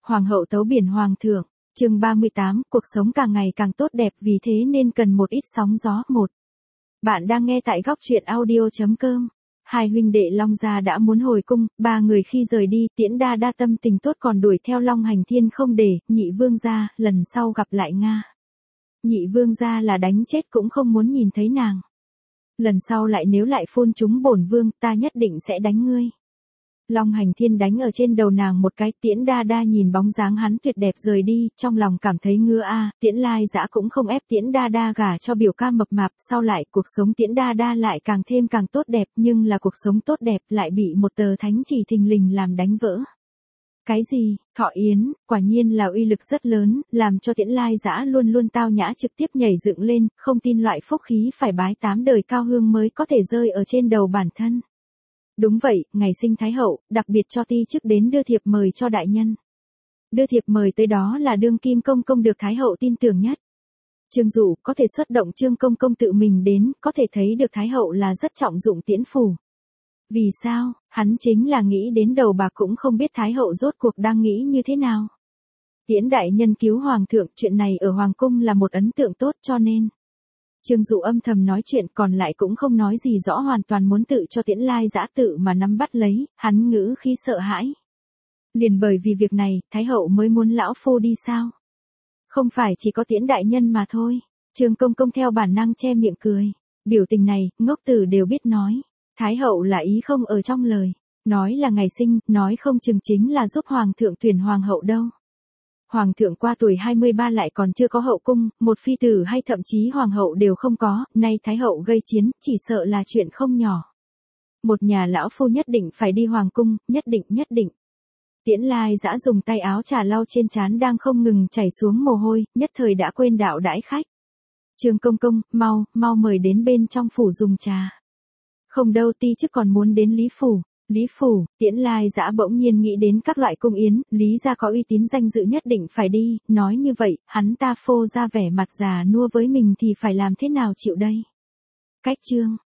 Hoàng hậu tấu biển hoàng thượng, chương 38, cuộc sống càng ngày càng tốt đẹp vì thế nên cần một ít sóng gió. Bạn đang nghe tại góc truyện audio.com. Hai huynh đệ Long Gia đã muốn hồi cung, ba người khi rời đi, Tiễn Đa Đa tâm tình tốt còn đuổi theo Long Hành Thiên không để, Nhị Vương gia, lần sau gặp lại Nga. Nhị Vương gia là đánh chết cũng không muốn nhìn thấy nàng. Lần sau nếu lại phun chúng bổn vương, ta nhất định sẽ đánh ngươi. Long Hành Thiên đánh ở trên đầu nàng một cái, Tiễn Đa Đa nhìn bóng dáng hắn tuyệt đẹp rời đi, trong lòng cảm thấy ngứa a. Tiễn Lai Dã cũng không ép Tiễn Đa Đa gả cho biểu ca mập mạp, sau lại cuộc sống Tiễn Đa Đa lại càng thêm càng tốt đẹp, nhưng là cuộc sống tốt đẹp lại bị một tờ thánh chỉ thình lình làm đánh vỡ. Cái gì? Thọ yến, quả nhiên là uy lực rất lớn, làm cho Tiễn Lai Dã luôn luôn tao nhã trực tiếp nhảy dựng lên, không tin loại phúc khí phải bái 8 đời cao hương mới có thể rơi ở trên đầu bản thân. Đúng vậy, ngày sinh Thái hậu, đặc biệt cho ti chức đến đưa thiệp mời cho đại nhân. Đưa thiệp mời tới đó là đương kim công công được Thái hậu tin tưởng nhất. Trương Dụ có thể xuất động Trương công công tự mình đến, có thể thấy được Thái hậu là rất trọng dụng tiễn phủ. Vì sao? Hắn chính là nghĩ đến đầu bạc cũng không biết Thái hậu rốt cuộc đang nghĩ như thế nào. Tiễn đại nhân cứu hoàng thượng, chuyện này ở hoàng cung là một ấn tượng tốt cho nên. Trương Dụ âm thầm nói chuyện còn lại cũng không nói gì rõ, hoàn toàn muốn tự cho Tiễn Lai Dã tự mà nắm bắt lấy, hắn ngữ khi sợ hãi. Liền bởi vì việc này, Thái hậu mới muốn lão phu đi sao? Không phải chỉ có Tiễn đại nhân mà thôi. Trương công công theo bản năng che miệng cười. Biểu tình này, ngốc tử đều biết nói. Thái hậu là ý không ở trong lời. Nói là ngày sinh, nói không chừng chính là giúp hoàng thượng tuyển hoàng hậu đâu. Hoàng thượng qua tuổi 23 lại còn chưa có hậu cung, một phi tử hay thậm chí hoàng hậu đều không có, nay Thái hậu gây chiến, chỉ sợ là chuyện không nhỏ. Một nhà lão phu nhất định phải đi hoàng cung, nhất định. Tiễn Lai Dã dùng tay áo trà lau trên trán đang không ngừng chảy xuống mồ hôi, nhất thời đã quên đạo đãi khách. Trương công công, mau mời đến bên trong phủ dùng trà. Không đâu, ti chức còn muốn đến Lý phủ. Lý phủ, Tiễn Lai Dã bỗng nhiên nghĩ đến các loại cung yến, Lý gia có uy tín danh dự nhất định phải đi, nói như vậy, hắn ta phô ra vẻ mặt già nua với mình thì phải làm thế nào chịu đây? Cách chương,